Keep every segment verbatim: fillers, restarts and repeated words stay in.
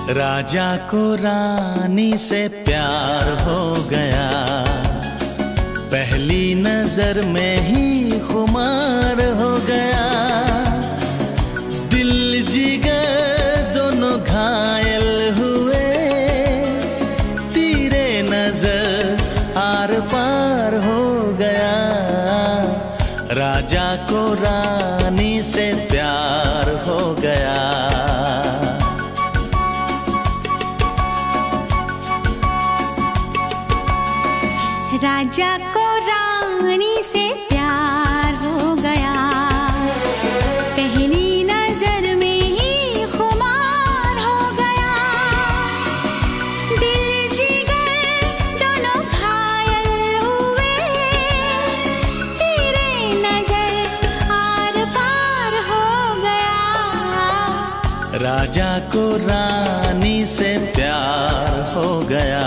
राजा को रानी से प्यार हो गया, पहली नजर में ही खुमार हो गया। दिल जिगर दोनों घायल हुए, तीरे नजर आर पार हो गया। राजा को रानी से प्यार हो गया। राजा को रानी से प्यार हो गया, पहली नजर में ही खुमार हो गया। दिल जिगर दोनों घायल हुए, तेरे नजर आर पार हो गया। राजा को रानी से प्यार हो गया।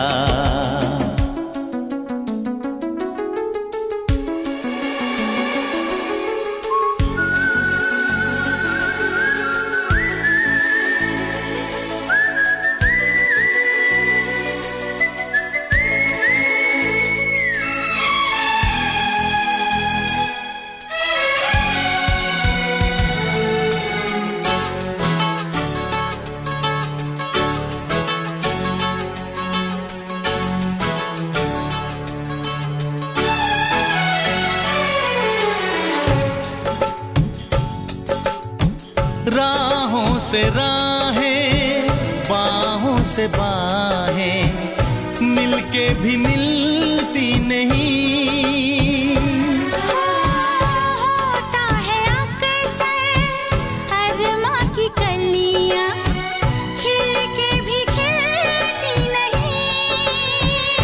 राहों से राहें, बाहों से बाहें, मिलके भी मिलती नहीं। होता है अक्सर अरमा की कलियां, खिल के भी खिलती नहीं।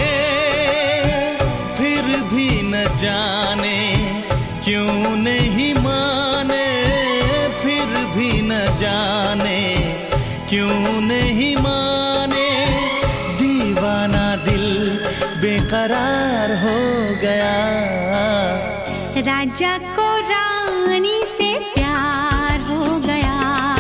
फिर भी न जाने क्यों नहीं माने, फिर भी न जाने क्यों नहीं माने। दीवाना दिल बेकरार हो गया। राजा को रानी से प्यार हो गया,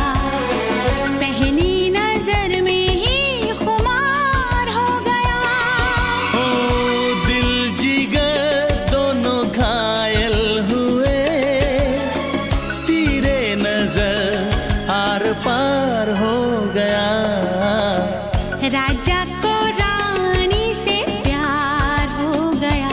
पहली नजर में ही खुमार हो गया। ओ दिल जिगर दोनों घायल हुए, तीरे नजर आर पार हो गया। राजा को रानी से प्यार हो गया।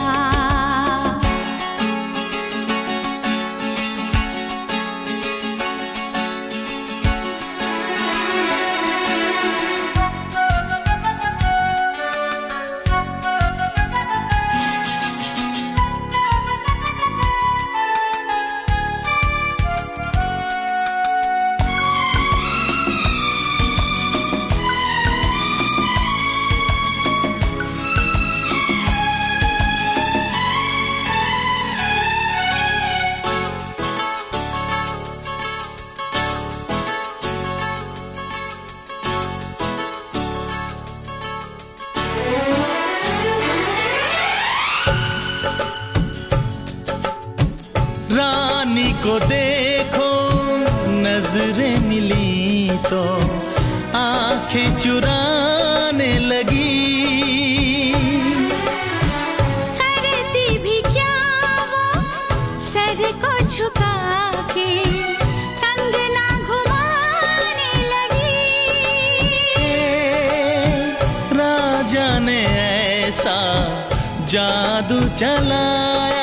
रानी को देखो नजरें मिली तो आंखें चुराने लगी। करती भी क्या वो सर को झुका के कंगना घुमाने लगी। राजा ने ऐसा जादू चलाया,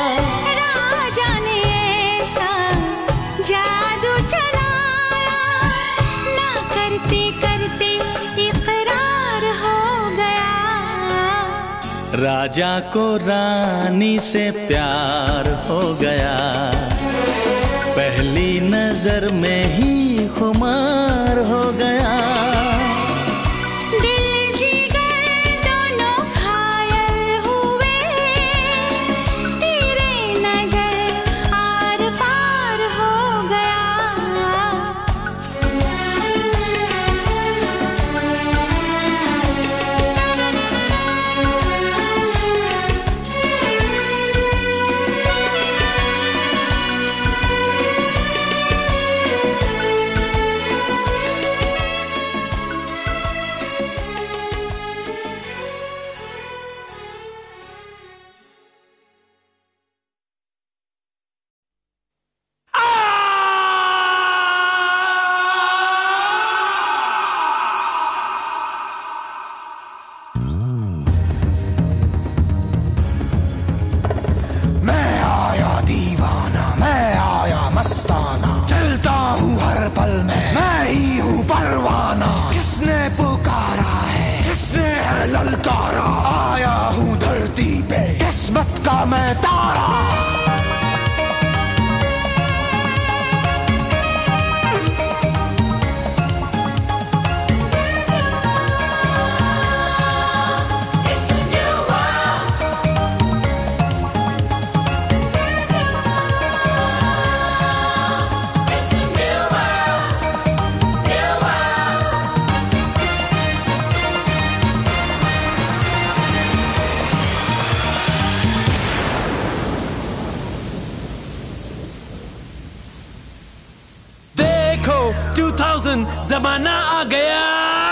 जादू चलाया, ना करते करते इकरार हो गया। राजा को रानी से प्यार हो गया, पहली नजर में ही खुमार हो गया। तारा। जमाना आ गया,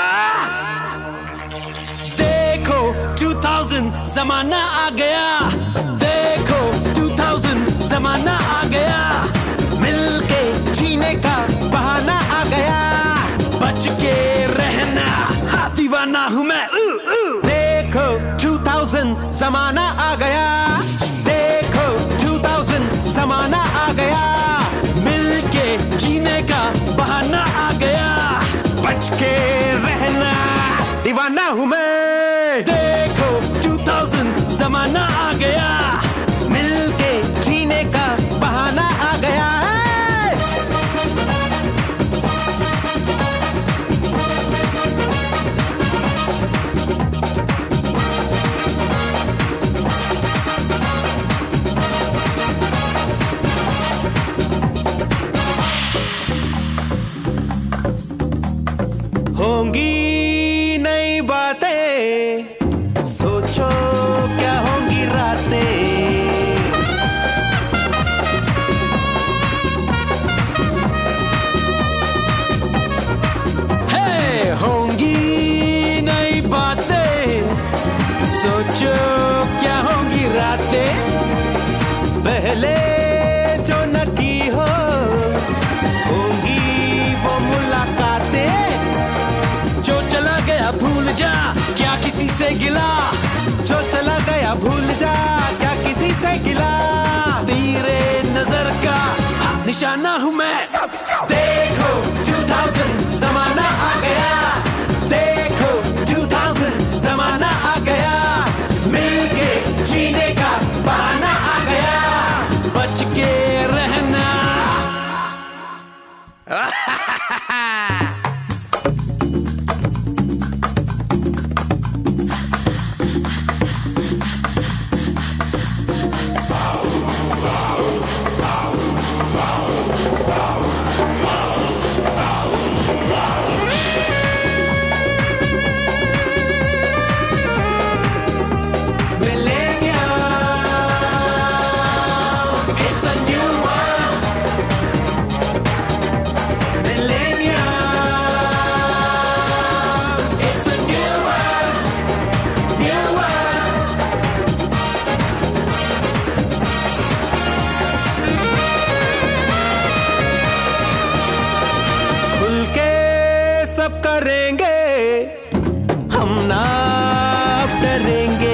देखो दो हज़ार जमाना आ गया, देखो दो हज़ार जमाना आ गया, मिलके जीने का बहाना आ गया, बच के रहना, हाँ दीवाना हूँ मैं। उ, उ। देखो दो हज़ार जमाना आ गया, देखो दो हज़ार जमाना आ गया, मिलके जीने का बहाना आ गया, बच के रहना, दीवाना हूँ मैं। देखो दो हज़ार जमाना आ गया, मिलके जीने का बहाना आ गया। होंगी नई बातें, सोचो क्या होंगी रातें, हे होंगी नई बातें, सोचो क्या होंगी रातें, पहले जो न की हो होंगी वो मुलाकातें, जो चला गया भूल जा क्या किसी से गिला, जो चला गया भूल जा क्या किसी से गिला, तेरे नजर का निशाना हूँ मैं। देखो दो हज़ार जमाना आ गया, देखो दो हज़ार जमाना आ गया, मिलके जीने का बहाना आ गया, बच के रहना। सब करेंगे हम ना अब डरेंगे,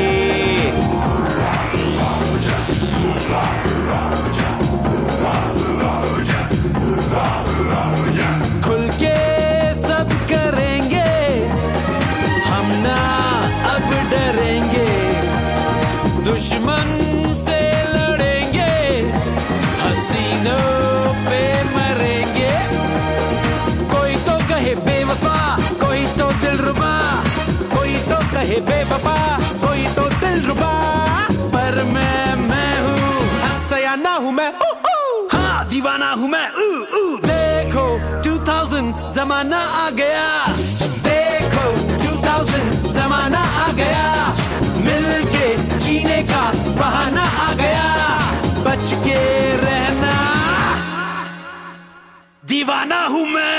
खुल के सब करेंगे हम ना अब डरेंगे, दुश्मन से लड़ेंगे हसीनों पे मरेंगे, कोई तो कहे बेवफा कोई तो दिलरुबा, कोई तो कहे बेवफा कोई तो दिलरुबा, पर मैं मैं हूँ सयाना हूँ मैं, ऊ, ऊ। हाँ दीवाना हूँ मैं। ऊ, ऊ। देखो दो हज़ार जमाना आ गया, देखो दो हज़ार जमाना आ गया, मिलके जीने का बहाना आ गया, बच के रहना, दीवाना हूँ मैं।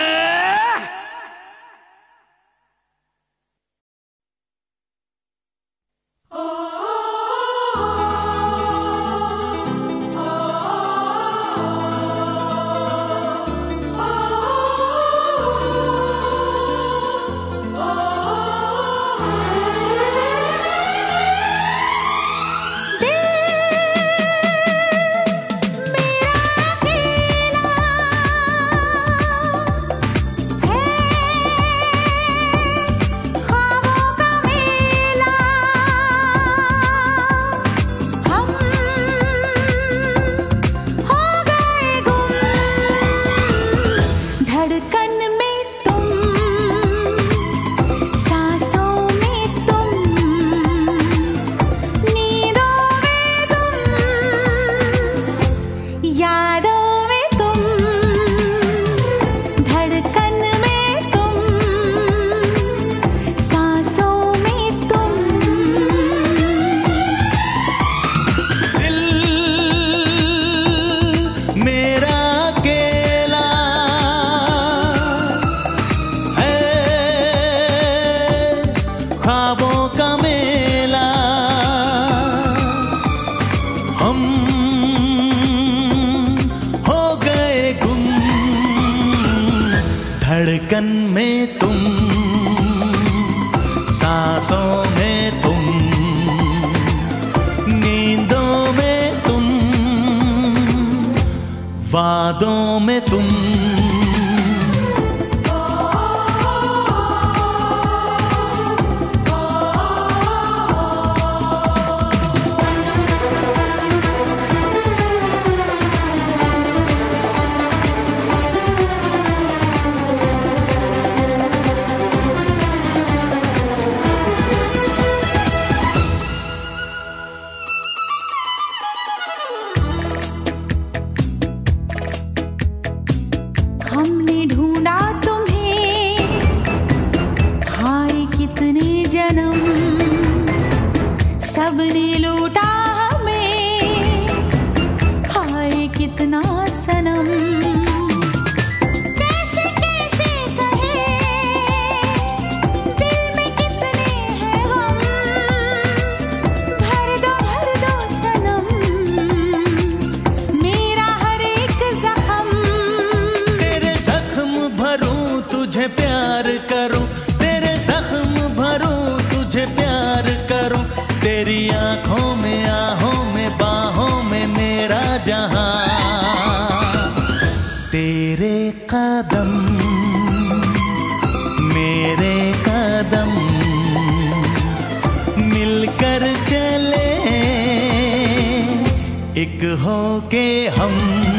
धड़कन में तुम, सांसों में तुम, नींदों में तुम, यादों में तुम, धड़कन में तुम, सांसों में तुम। दिल मेरा अकेला है, ख्वाबों का मेला, हम हो गए गुम। धड़कन में तुम, सांसों में तुम, नींदों में तुम, वादों में तुम। हमने ढूंढा तुम्हें, हाय कितने जन्म, सबने लूटा हमें, हाय कितना सनम। कैसे कैसे कहे, दिल में कितने हैं गम, भर दो भर दो सनम, मेरा हर एक जख्म। तेरे जख्म भरूं तुझे प्यार करूं, तेरे जख्म भरूं तुझे प्यार करूं, तेरी आंखों में आहों में बाहों में मेरा जहां। तेरे कदम मेरे कदम मिलकर चले, एक होके हम।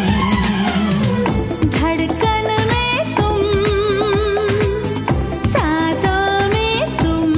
धड़कन में तुम, सांसों में तुम।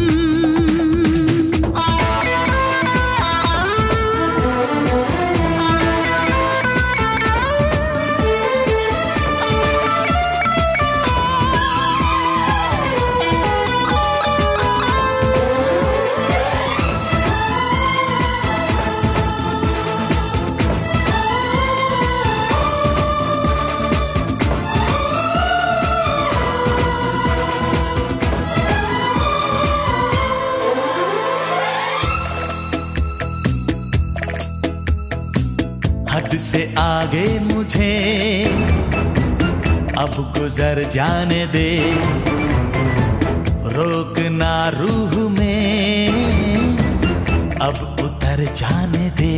हद से आगे मुझे अब गुजर जाने दे, रोकना रूह में अब उतर जाने दे।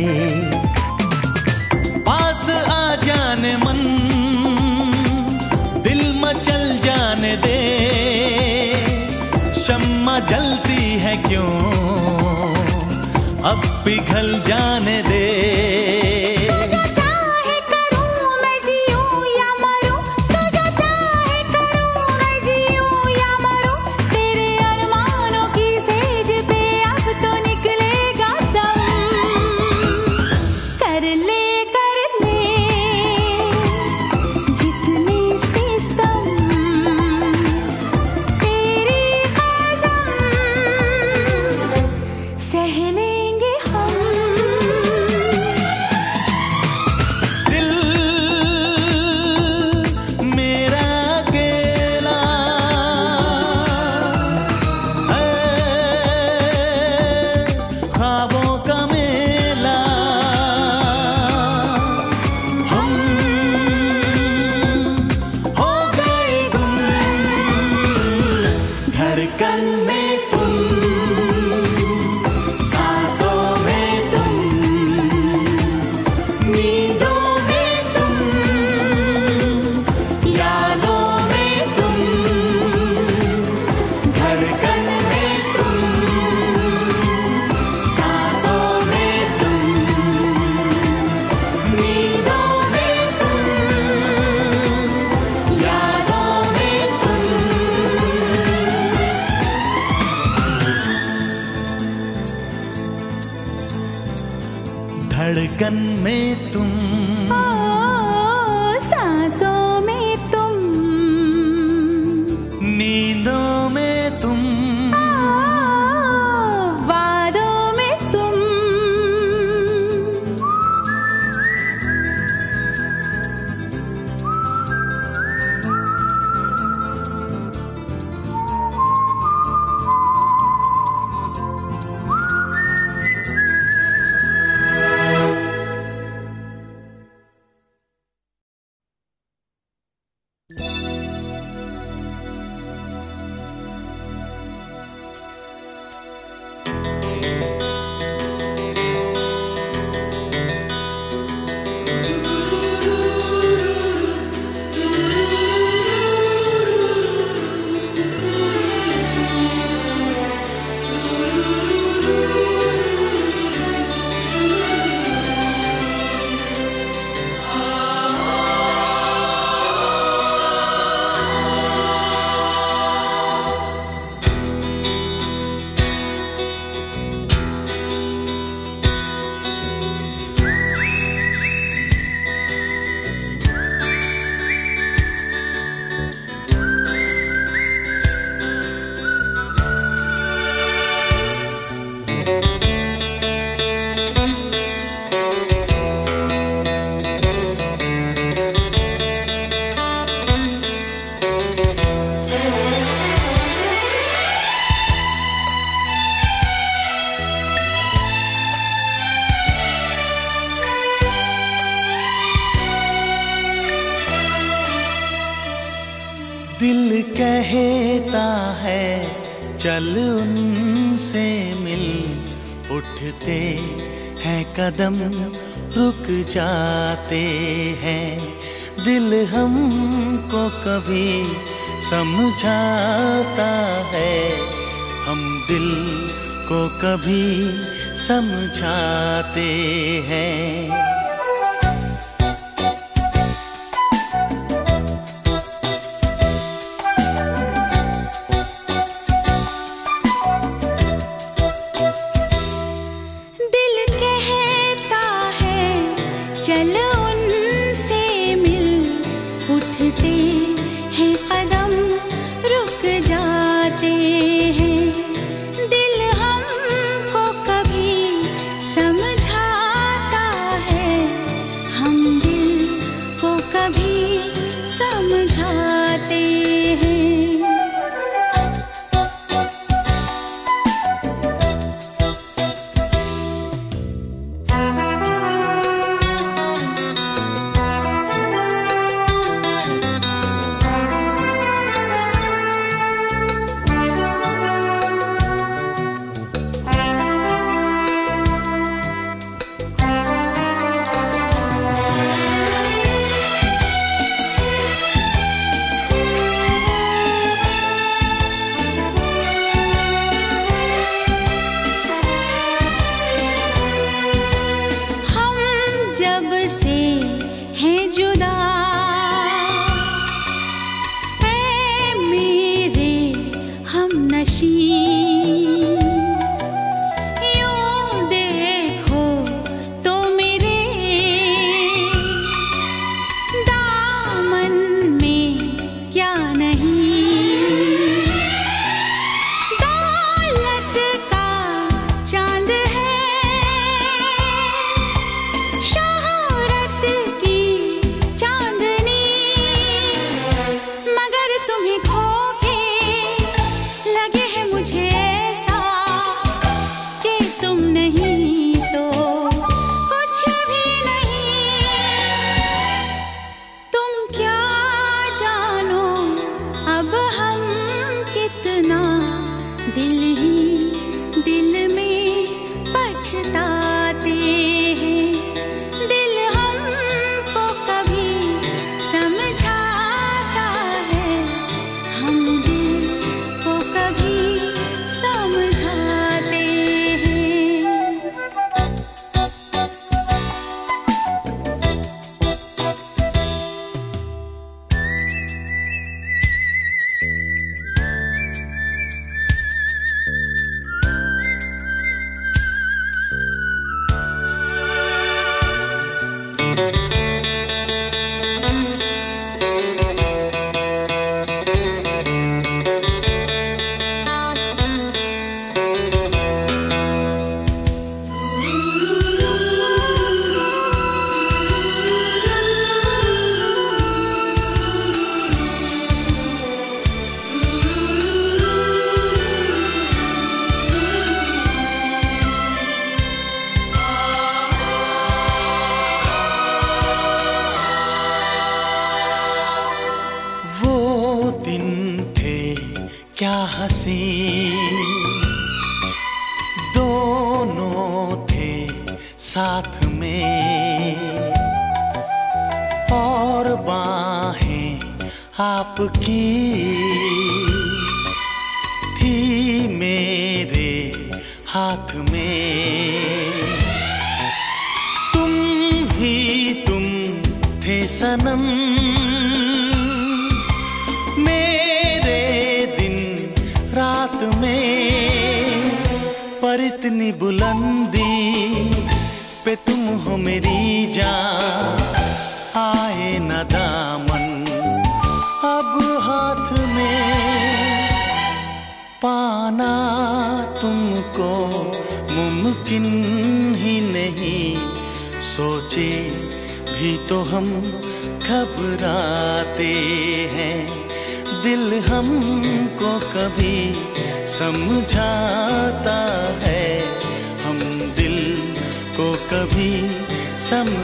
पास आ जाने मन, दिल मचल जाने दे, शम्मा जलती है क्यों अब पिघल जाने दे। तुझे चाहे करूं मैं जीऊं या मरूं, तुझे चाहे करूं मैं जीऊं या मरूं, तेरे अरमानों की सेज पे अब तो निकलेगा दम। कर ले कर ले जितने सितम, तेरी कसम सह लेंगे हम। दिल कहता है चल उनसे मिल, उठते हैं कदम रुक जाते हैं। दिल हमको कभी समझाता है, हम दिल को कभी समझाते हैं। क्या हंसी दोनों थे साथ में, और बाहें आपकी थी मेरे हाथ में। तुम ही तुम थे सनम रात में, पर इतनी बुलंदी पे तुम हो मेरी जान। आए न दामन अब हाथ में, पाना तुमको मुमकिन ही नहीं। सोचे भी तो हम घबराते हैं, दिल हमको कभी समझाता है, हम दिल को कभी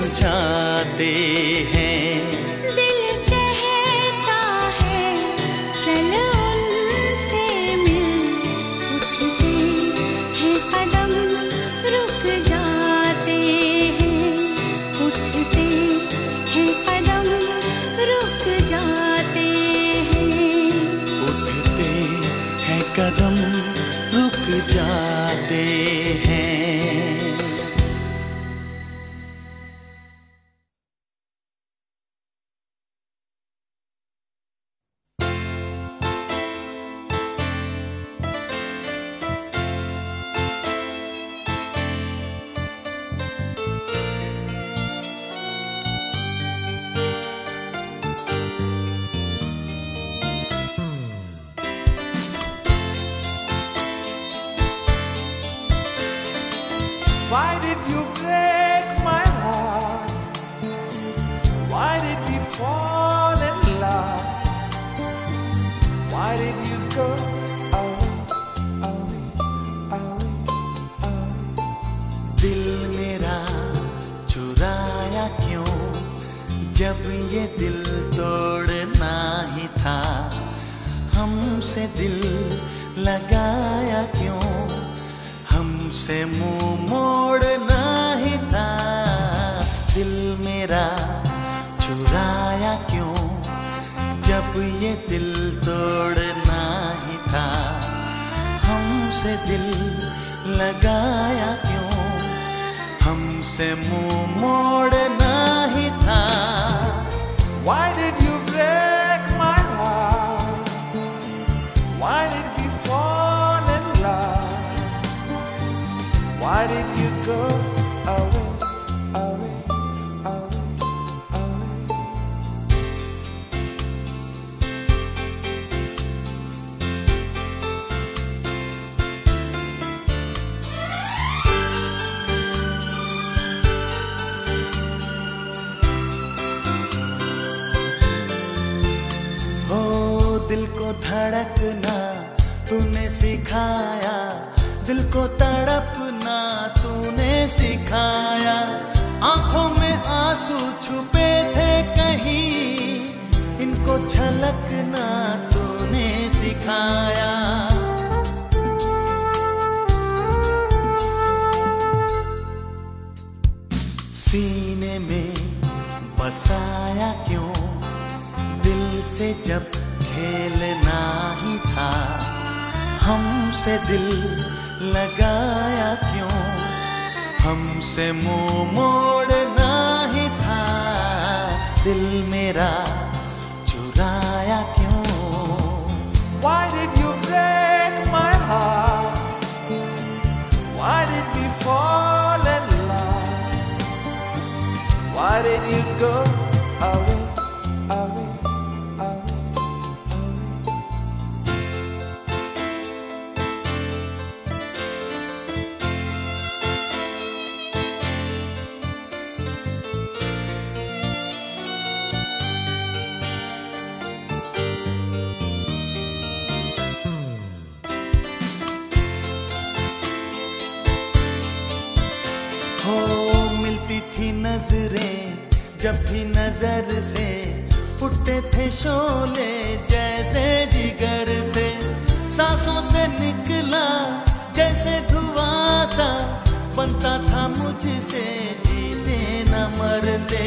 समझाते हैं। दिल कहता है Why did you break my heart? Why did we fall in love? Why did you go away, away, away, away? दिल मेरा चुराया क्यों, जब ये दिल तोड़ना ही था। हमसे दिल लगाया क्यों, हमसे मुंह मोड़ना ही था। दिल मेरा चुराया क्यों, जब ये दिल तोड़ना ही था। हमसे दिल लगाया क्यों, हमसे मुंह मोड़ना ही था। Why did you break my heart? Why did we fall in love? Why did you go away, away, away, away? ओ दिल को धड़कना तूने सिखाया, दिल को तड़पना तूने सिखाया। आंखों में आंसू छुपे थे कहीं, इनको छलकना तूने सिखाया। सीने में बसाया क्यों, दिल से जब खेलना ही था। हमसे दिल लगाया क्यों, हमसे मुंह मोड़ना ही था। दिल मेरा चुराया क्यों। Why did you break my heart? Why did we fall in love? Why did you go away, away, away, away? हो मिलती थी नजरें जब भी नजर से, उठते थे शोले जैसे जिगर से। सांसों से निकला जैसे धुआं सा, बनता था मुझसे जीते न मरते।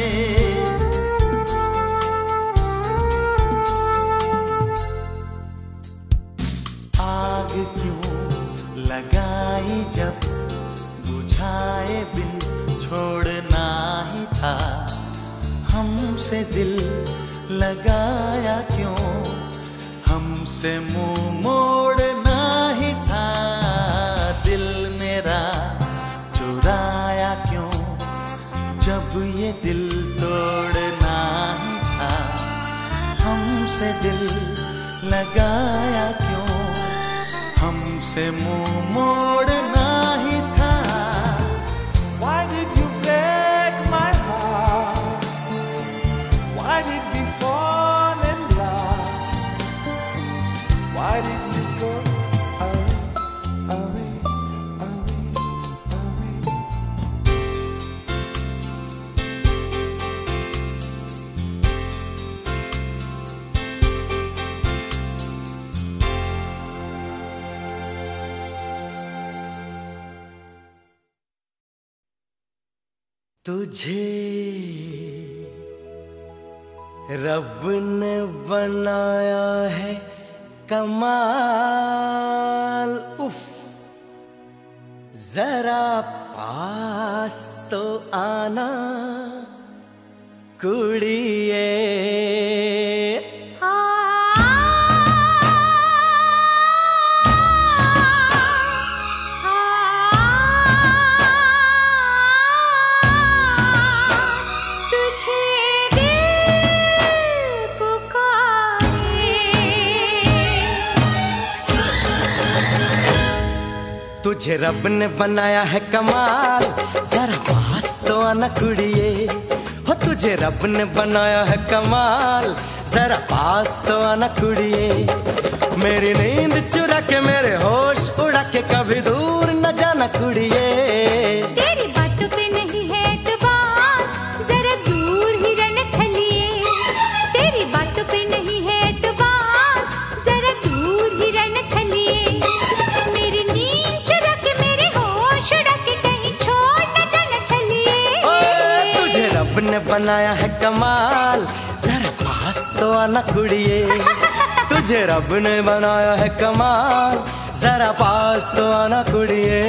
आग क्यों लगाई जब बुझाए बिन छोड़ना ही था। हमसे दिल लगाया क्यों, हमसे मुंह मोड़ना ही था। दिल मेरा चुराया क्यों, जब ये दिल तोड़ना ही था। हमसे दिल लगाया क्यों, हमसे मुंह मोड़ना ही था। Why did you break my heart? Why did we fall in love? Why did you go away, away, away, away? तुझे रब ने बनाया है कमाल, उफ जरा पास तो आना कुड़िए। तुझे रब ने बनाया है कमाल, जरा पास तो आना कुड़िए। हो तुझे रब ने बनाया है कमाल, जरा पास तो आना कुड़िए। मेरी नींद चुरा के मेरे होश उड़ा के कभी दूर न जाना कुड़िए। तेरी बातों पे नहीं है एतबार, जरा दूर ही रहना छलिए। तेरी बातों पे नहीं है एतबार, जरा दूर ही रहना छलिए। मेरी नींद चुरा के मेरे होश उड़ा के कहीं छोड़ न जाना छलिए। ओ, तुझे रब ने बनाया है कमाल, जरा पास तो आना कुड़िए। तुझे रब ने बनाया है कमाल, जरा पास तो आना कुड़िए।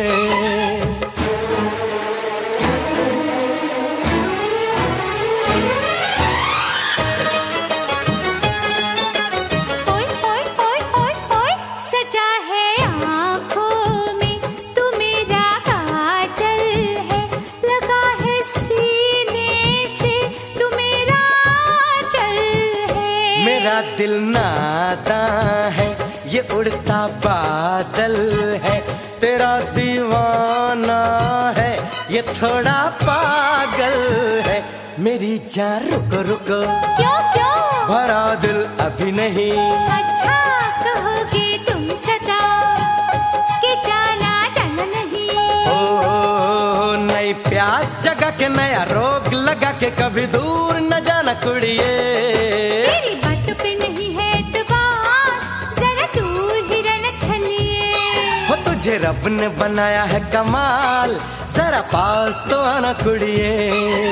ओए ओए ओए ओए ओए, सजा है आँखों में तू मेरा काजल है, लगा है सीने से तू मेरा चल है। मेरा दिल नादां है, ये उड़ता बादल है। तेरा दीवाना है, ये थोड़ा पागल है। मेरी जान रुको रुको, क्यों क्यों? भरा दिल अभी नहीं। अच्छा कहोगे तुम सदा कि जाना जाना नहीं। ओ, ओ, ओ नई प्यास जगा के नया रोग लगा के कभी दूर न जाना कुड़िए। तेरी बातों पे नहीं है एतबार, जरा दूर ही रहना छलिए। हो तुझे रब ने बनाया है कमाल, जरा पास तो आना कुड़िए।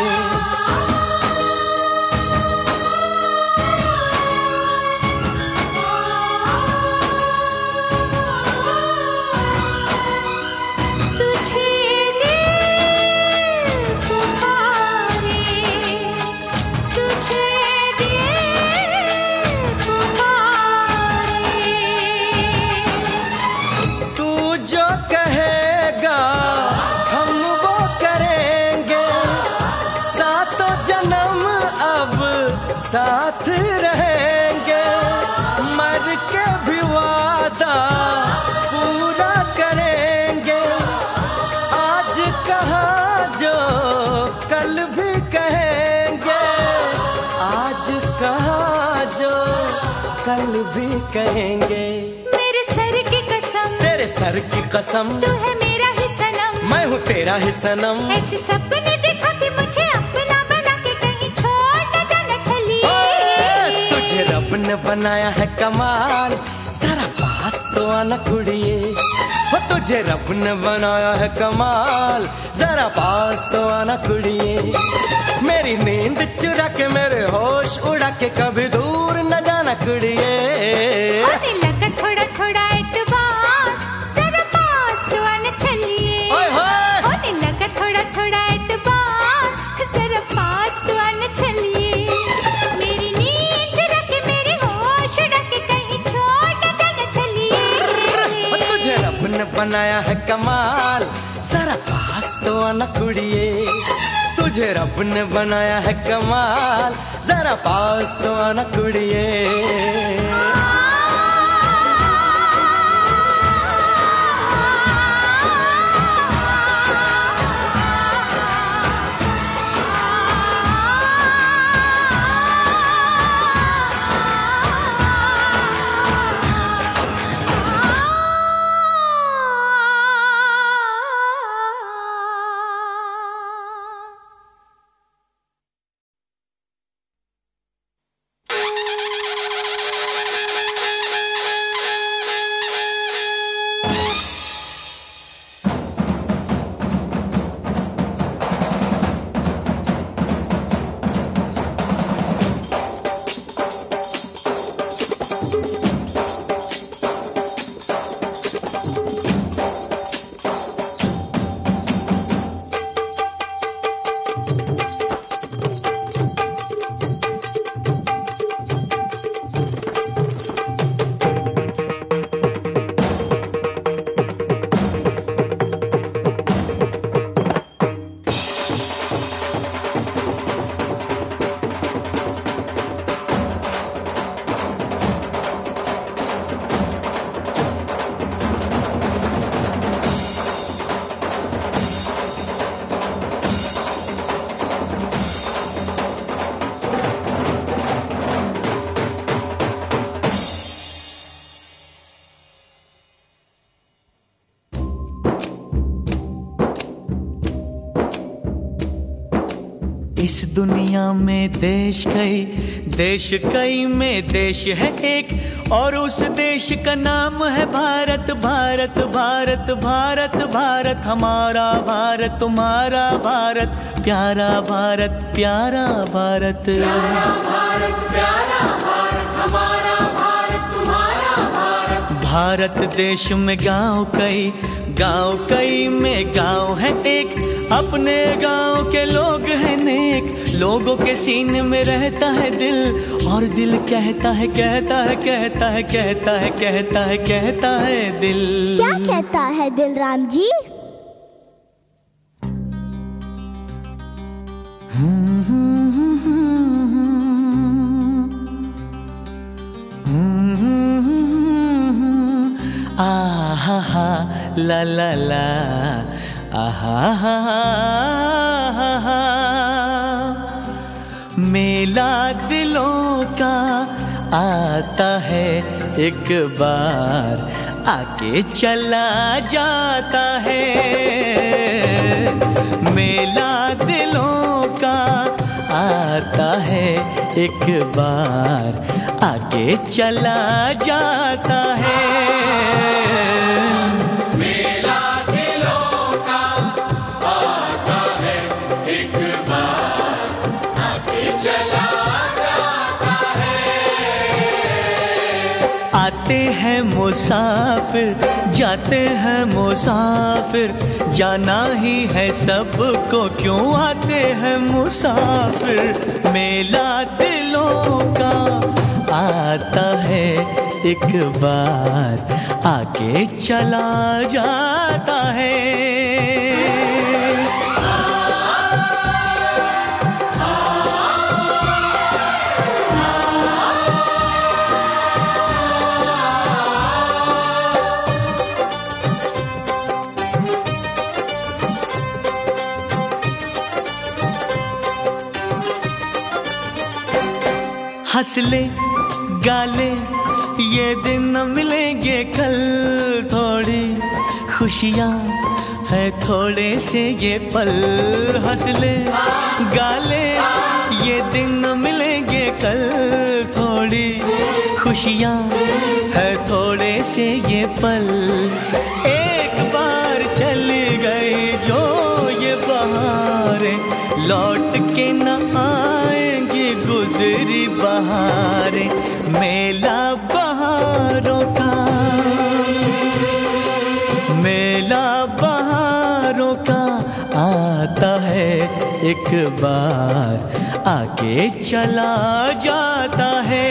तुझे दिल पुकारे, तुझे दिल पुकारे। तू जो कहेगा हम वो करेंगे, सातों जन्म अब साथ रहेंगे। मर के भी वादा पूरा करेंगे, आज कहा जो कल भी कहेंगे। आज कहा जो कल भी कहेंगे। मेरे सर की कसम, तेरे सर की कसम, तू है मेरा ही सनम। मैं हूँ तेरा ही सनम। ऐसे सपने दिखा के मुझे अपना बना के कहीं छोड़ न जाना छलिए। ओ, तुझे रब ने बनाया है कमाल, जरा पास तो आना कुड़िए। हो तुझे रब ने बनाया है कमाल, जरा पास तो आना कुड़िए। मेरी नींद चुरा के मेरे होश उड़ा के कभी दूर न जाना कुड़िए। होने लगा थोड़ा थोड़ा एतबार, जरा पास तो आना छलिए। ओए होए। होने लगा थोड़ा थोड़ा एतबार, जरा पास तो आना छलिए। मेरी नींद चुरा के मेरे होश उड़ा के कहीं छोड़ न जाना छलिए। हो तुझे रब ने बनाया है कमाल, जरा पास तो आना कुड़िए। तुझे रब ने बनाया है कमाल, जरा पास तो आना कुड़िए। इस दुनिया में देश कई, देश कई में देश है एक, और उस देश का नाम है भारत। भारत भारत भारत भारत हमारा भारत, तुम्हारा भारत, प्यारा भारत, प्यारा भारत, प्यारा भारत, प्यारा भारत, हमारा भारत, तुम्हारा भारत। भारत देश में गांव कई, गांव कई में गांव है एक, अपने गांव के लोग हैं नेक, लोगों के सीने में रहता है दिल, और दिल कहता है कहता है कहता है कहता है कहता है कहता है दिल। क्या कहता है दिल राम जी? आहा हा ला ला ला, आहा हा हा हा। मेला दिलों का आता है एक बार, आके चला जाता है। मेला दिलों का आता है एक बार, आके चला जाता है। आते हैं मुसाफिर, जाते हैं मुसाफिर, जाना ही है सबको, क्यों आते हैं मुसाफिर। मेला दिलों का आता है एक बार, आके चला जाता है। हंस ले गाले ये दिन न मिलेंगे कल, थोड़ी खुशियाँ है थोड़े से ये पल। हंस ले गाले ये दिन न मिलेंगे कल, थोड़ी खुशियाँ है थोड़े से ये पल। एक बार चली गई जो ये बहारें, लौट के न आएंगी गुजरी बहारें। मेला बहारों का, मेला बहारों का आता है एक बार, आके चला जाता है।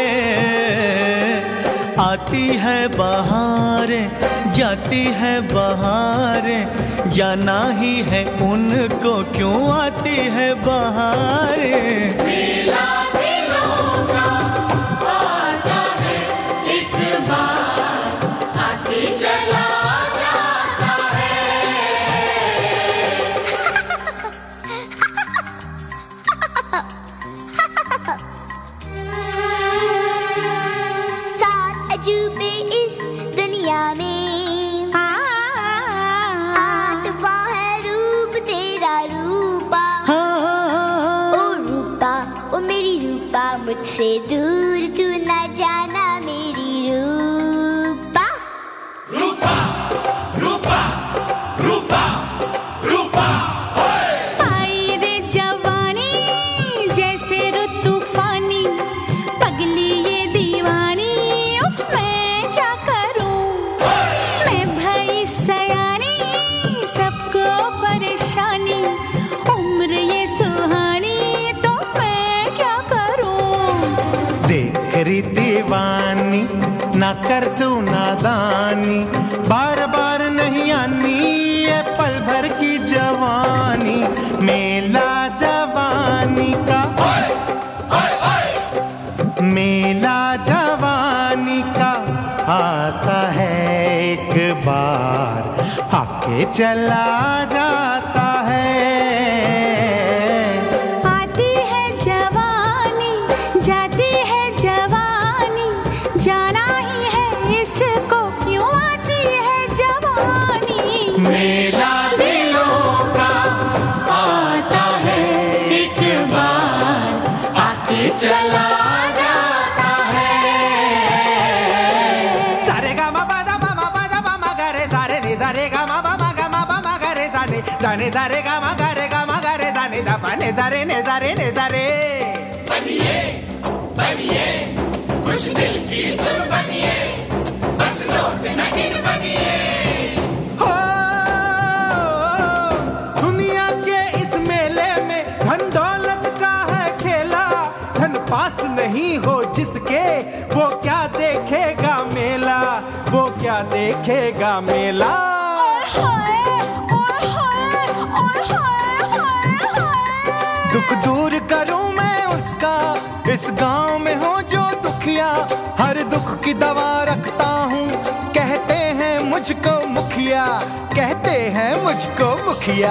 आती है बहारें, जाती है बहारें, जाना ही है उनको, क्यों आती है बहारें। मेला दिलों का आता है एक बार, आके चला जाता है। सात अजूबे इस दुनिया में, आठवां है रूप तेरा रूपा। ओ रूपा, ओ मेरी रूपा, मुझसे दूर तू न जाना मेरी रूपा। रूपा रूपा रूपा रूपा आई रे जवानी जैसे रुत तूफानी, पगली ये दीवानी, उफ मैं क्या करूं। मैं भई सयानी, सबको परेशानी, उम्र ये सुहानी, तो मैं क्या करूं। देख री दीवानी, ना कर तू नादानी, बार बार नहीं आनी ये पल भर की जवानी। मेला जवानी का, मेला जवानी का आता है एक बार, आके चला जाता है। आती है जवानी, जाती है जवानी, जाना ही है इसको, क्यों आती है जवानी। मेला दिलों का आता है एक ने सा रे गा मा गा रे गा मा गा रे सा ने दा पा ने सा रे ने सा रे ने सा रे। बनिए बनिए कुछ दिल की सुन बनिए, बस नोट नगीन बनिए। हो दुनिया के इस मेले में धन दौलत का है खेला, धन पास नहीं हो जिसके वो क्या देखेगा मेला, वो क्या देखेगा मेला। दुख दूर करूं मैं उसका, इस गांव में हो जो दुखिया, हर दुख की दवा रखता हूँ। कहते हैं मुझको मुखिया, कहते हैं मुझको मुखिया।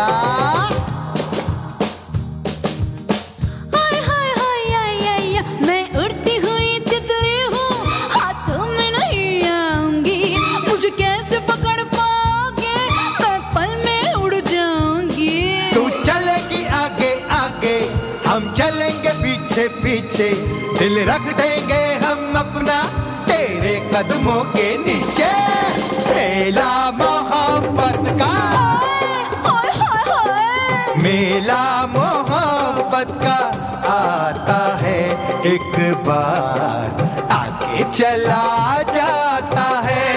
हाय हाय हाय हाय हाय, मैं उड़ती हुई तितली हूँ, हाथों में नहीं आऊंगी, मुझे कैसे पकड़ पाओगे, मैं पल में उड़ जाऊंगी। तू चलेगी आगे आगे, हम चलेंगे पीछे पीछे, दिल रख देंगे हम अपना तेरे कदमों के नीचे। मेला मोहब्बत का, हाय हाय हाय, मेला मोहब्बत का आता है एक बार, आगे चला जाता है।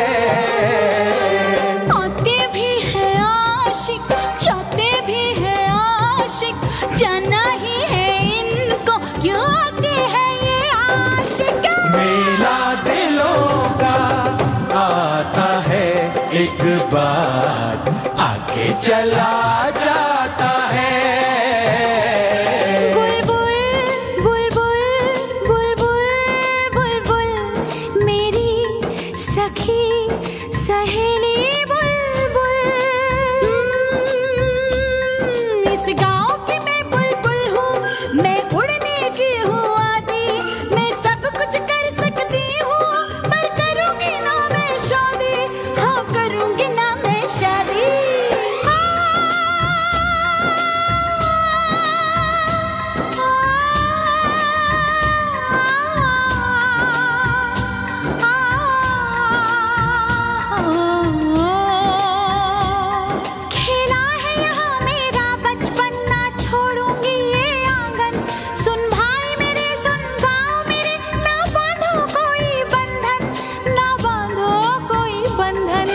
आते भी है आशिक, जाते भी है आशिक, जाना ही है इनको, क्यों आते हैं ये आशिक। मेला दिलों का आता है एक बार, आगे चला जाता है। बुलबुल बुलबुल बुलबुल बुलबुल, मेरी सखी सहेली बुलबुल, इस गाँव की मैं बुलबुल हूँ, मैं उड़ने की हूँ आदी, मैं सब कुछ कर सकती हूँ, पर करूँगी ना मैं शादी, हाँ करूँगी ना मैं शादी। खेला है यहाँ मेरा बचपन, ना छोड़ूंगी ये आंगन, सुन भाई मेरे सुन गाँव मेरे, ना बांधो कोई बंधन, ना बांधो कोई बंधन।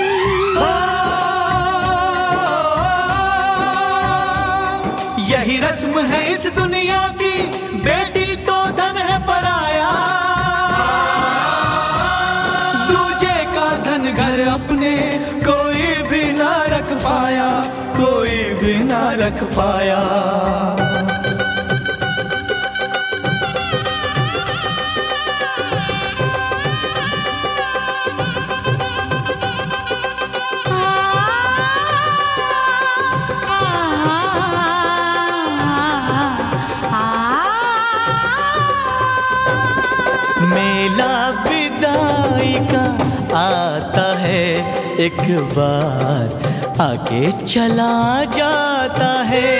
यही रस्म है इस दुनिया की, बेटी तो धन है पराया, दूजे का धन घर अपने कोई भी ना रख पाया, कोई भी ना रख पाया। मेला विदाई का आता है एक बार, आगे चला जाता है।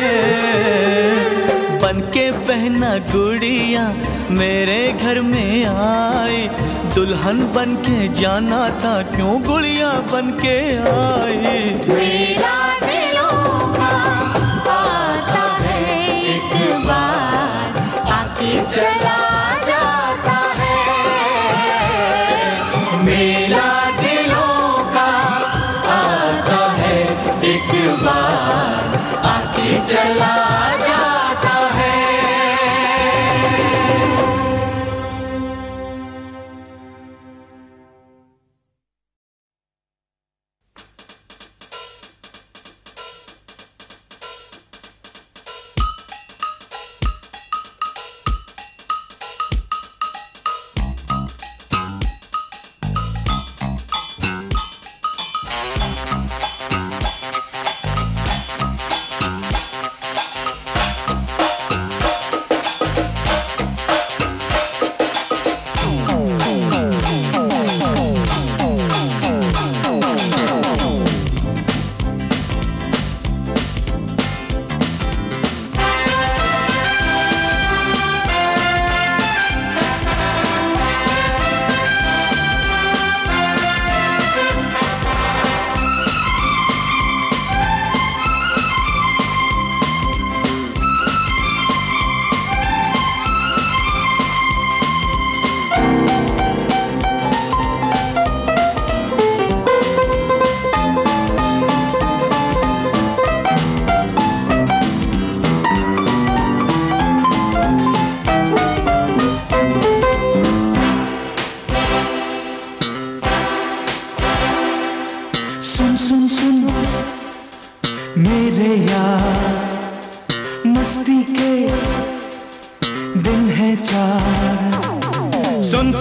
बनके बहना गुड़िया मेरे घर में आई, दुल्हन बनके जाना था, क्यों गुड़िया बनके आई। मेरा दिलों का आता है एक बार, आके चला जाता है। मेला दिलों का आता है एक बार, आके चला जाता है।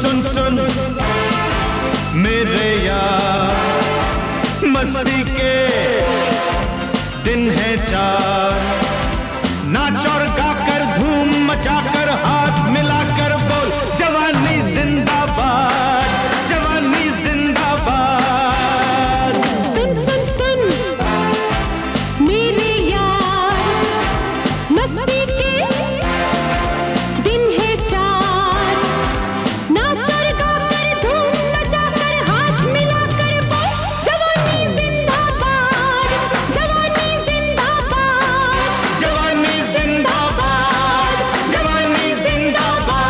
सुन सुन मेरे यार, मस्ती के दिन है चार, नाच और गाकर धूम मचाकर हाथ मिलाकर बोल जवानी जिंदाबाद, जवानी जिंदाबाद। सुन सुन सुन मेरे यार, मस्ती के दिन है चार, नाच और गाकर धूम मचाकर हाथ मिलाकर बोल जवानी जिंदाबाद, जवानी जिंदाबाद, जवानी जिंदाबाद, जवानी जिंदाबाद।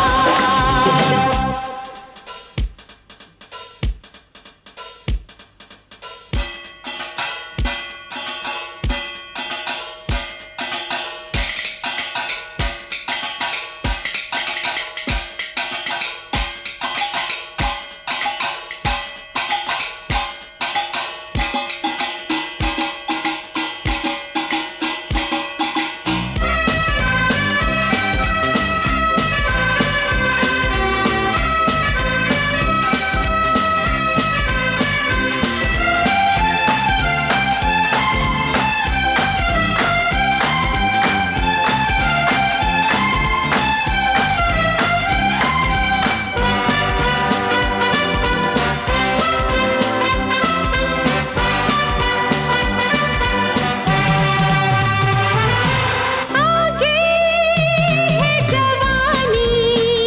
आगे है जवानी,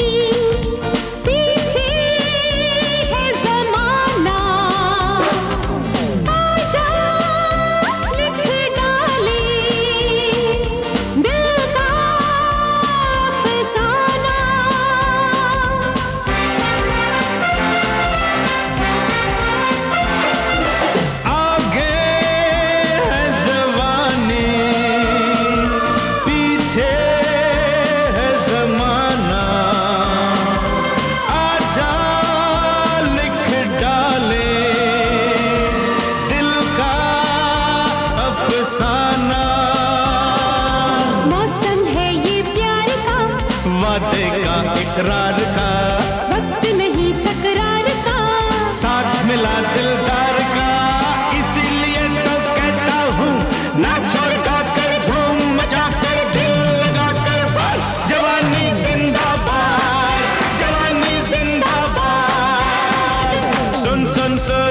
पीछे है ज़माना, आजा लिख डाले दिल का अफसाना। आगे है जवानी, पीछे है जमाना, आजा लिख डाले दिल का अफसाना। मौसम है ये प्यार का, वादे का इकरार का, वक्त नहीं तकरार का, साथ मिला दिलदार का, इसीलिए तो कहता हूँ नाच और गाकर धूम मचाकर दिल लगाकर बोल जवानी जिंदाबाद, जवानी जिंदाबाद। सुन सुन सुन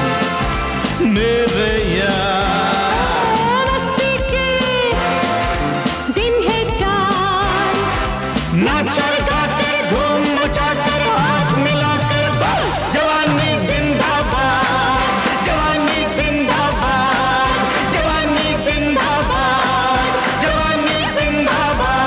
मेरे यार, मस्ती के दिन है चार, नाच और गाकर धूम मचाकर हाथ मिलाकर बोल जवानी जिंदाबाद, जवानी जिंदाबाद, जवानी जिंदाबाद, जवानी जिंदाबाद।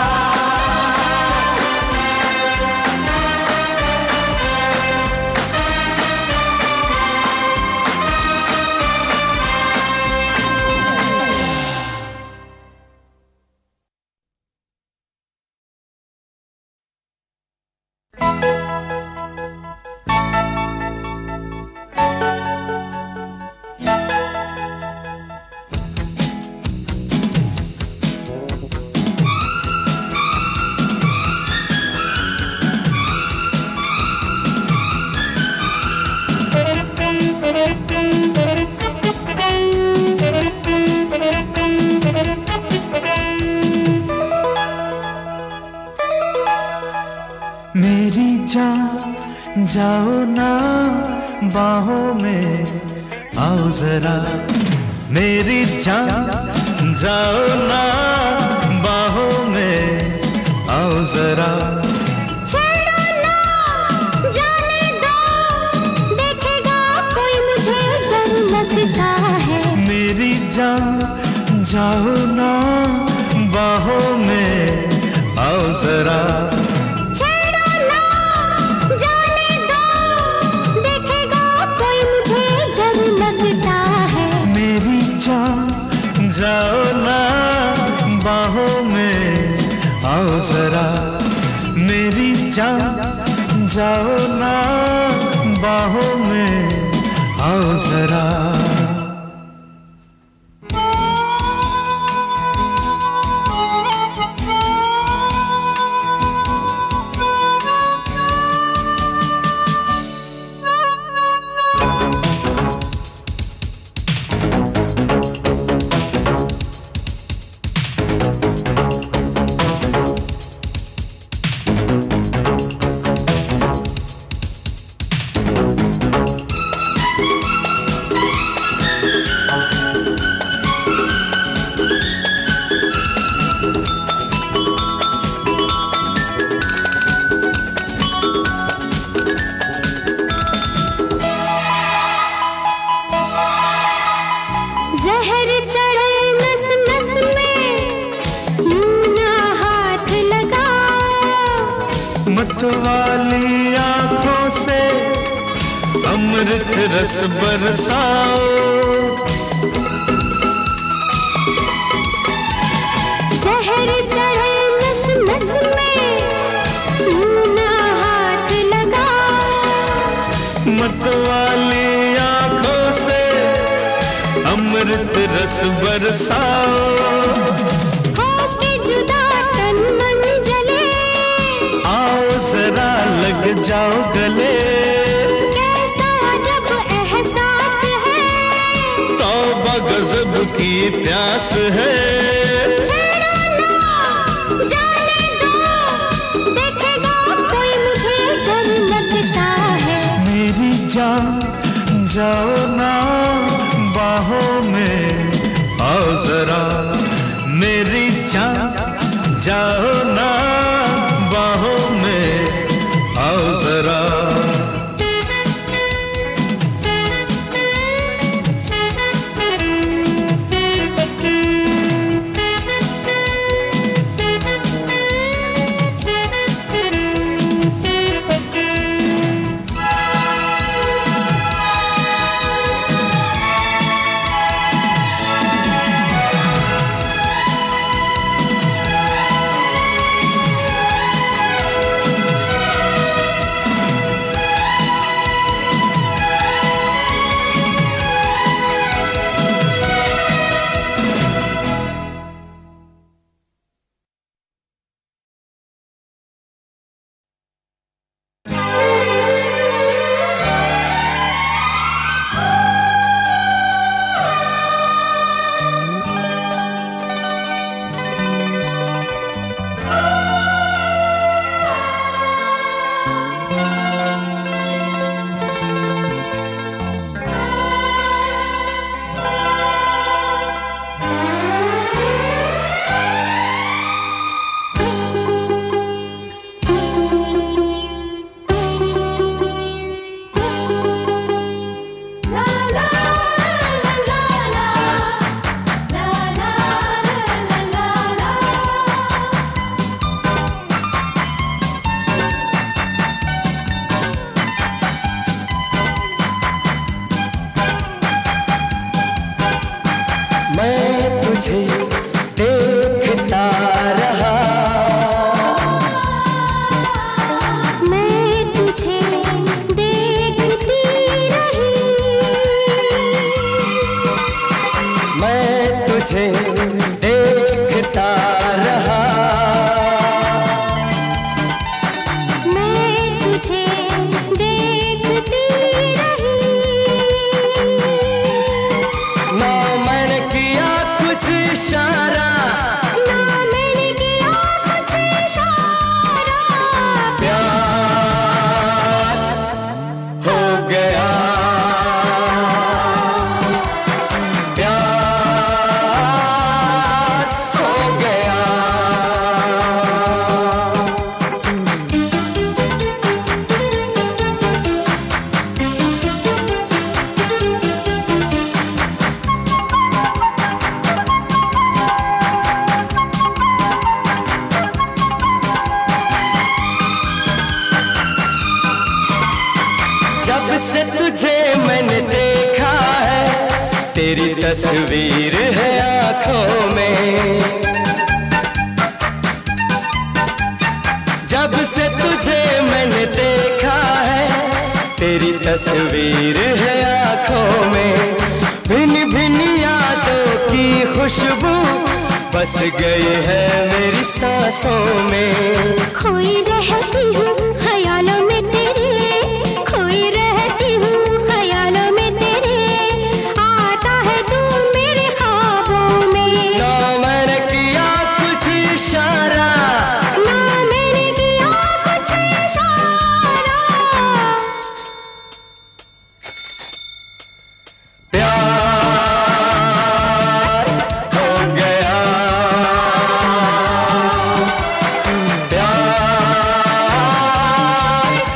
मेरी जान जाओ ना बाहों में आओ जरा, मेरी जान जाओ ना बाहों में आओ जरा। छेड़ो ना जाने दो, देखेगा कोई मुझे डर लगता है। मेरी जान जाओ ना बाहों में आओ जरा। छेड़ो ना जाने दो, देखेगा कोई मुझे डर लगता है। मेरी जान जाओ ना बाहों में आओ जरा, मेरी जान जाओ ना बाहों में आओ जरा। अमृत रस बरसाओ। जहर चढ़े नस नस में, यूं ना हाथ लगाओ। मतवाली आंखों से अमृत रस बरसाओ। होके जुदा तन मन जले, आओ जरा लग जाओ गले। कैसा जब एहसास है, तौबा गजब की प्यास है। छेड़ो ना, जाने दो, देखेगा कोई मुझे डर लगता है। मेरी जान जाओ ना बाहों में, आओ जरा मेरी जान जाओ ना बाहों में, आओ जरा। मैं तुझे देखता रहा, मैं तुझे देखती रही। मैं तुझे देखता रहा, मैं तुझे देखती रही। ना मैंने किया कुछ इशारा, ना मैंने किया कुछ इशारा। प्यार हो गया, प्यार हो गया। जब से तुझे मैंने देखा है, तेरी तस्वीर है आंखों में। जब से तुझे मैंने देखा है, तेरी तस्वीर है आंखों में। भिन्न भिन्न यादों की खुशबू बस गई है मेरी सांसों में। खोई रहती हूँ ख्यालों में तेरे, खोई रहती हूँ ख्यालों में तेरे। आता है तू मेरे ख्वाबों में। ना मैंने किया कुछ इशारा, ना मैंने किया कुछ इशारा। प्यार हो गया, प्यार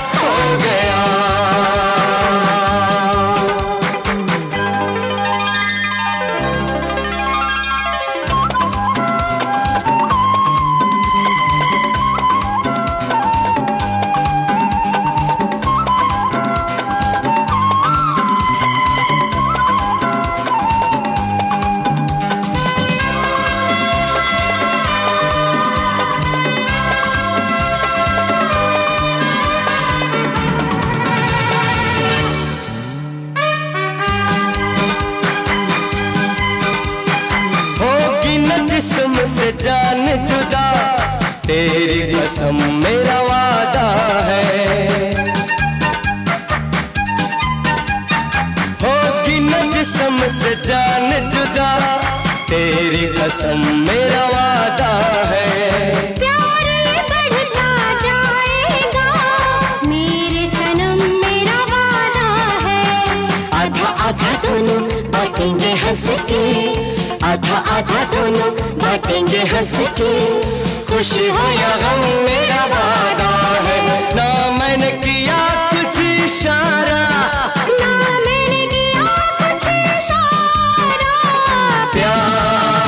कसम मेरा वादा है। प्यार ये बढ़ता जाएगा मेरे सनम मेरा वादा है। आधा आधा दोनों बांटेंगे हंस के, आधा आधा दोनों बांटेंगे हंस के, खुशी हो या गम मेरा वादा है। ना मैंने किया कुछ इशारा, ना मैंने किया कुछ इशारा, प्यार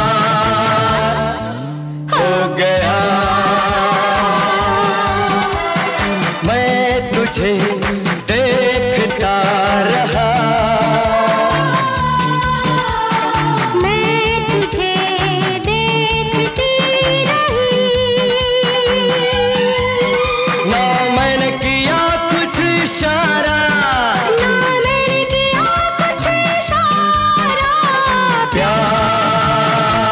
हो गया। मैं तुझे देखता रहा, मैं तुझे देखती रही। ना मैंने किया कुछ इशारा, ना मैंने किया कुछ इशारा, प्यार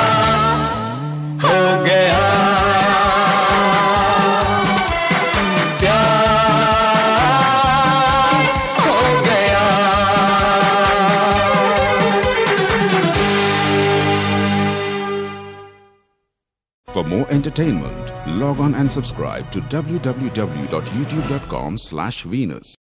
हो गया, प्यार हो गया। For more entertainment, log on and subscribe to w w w dot youtube dot com slash Venus.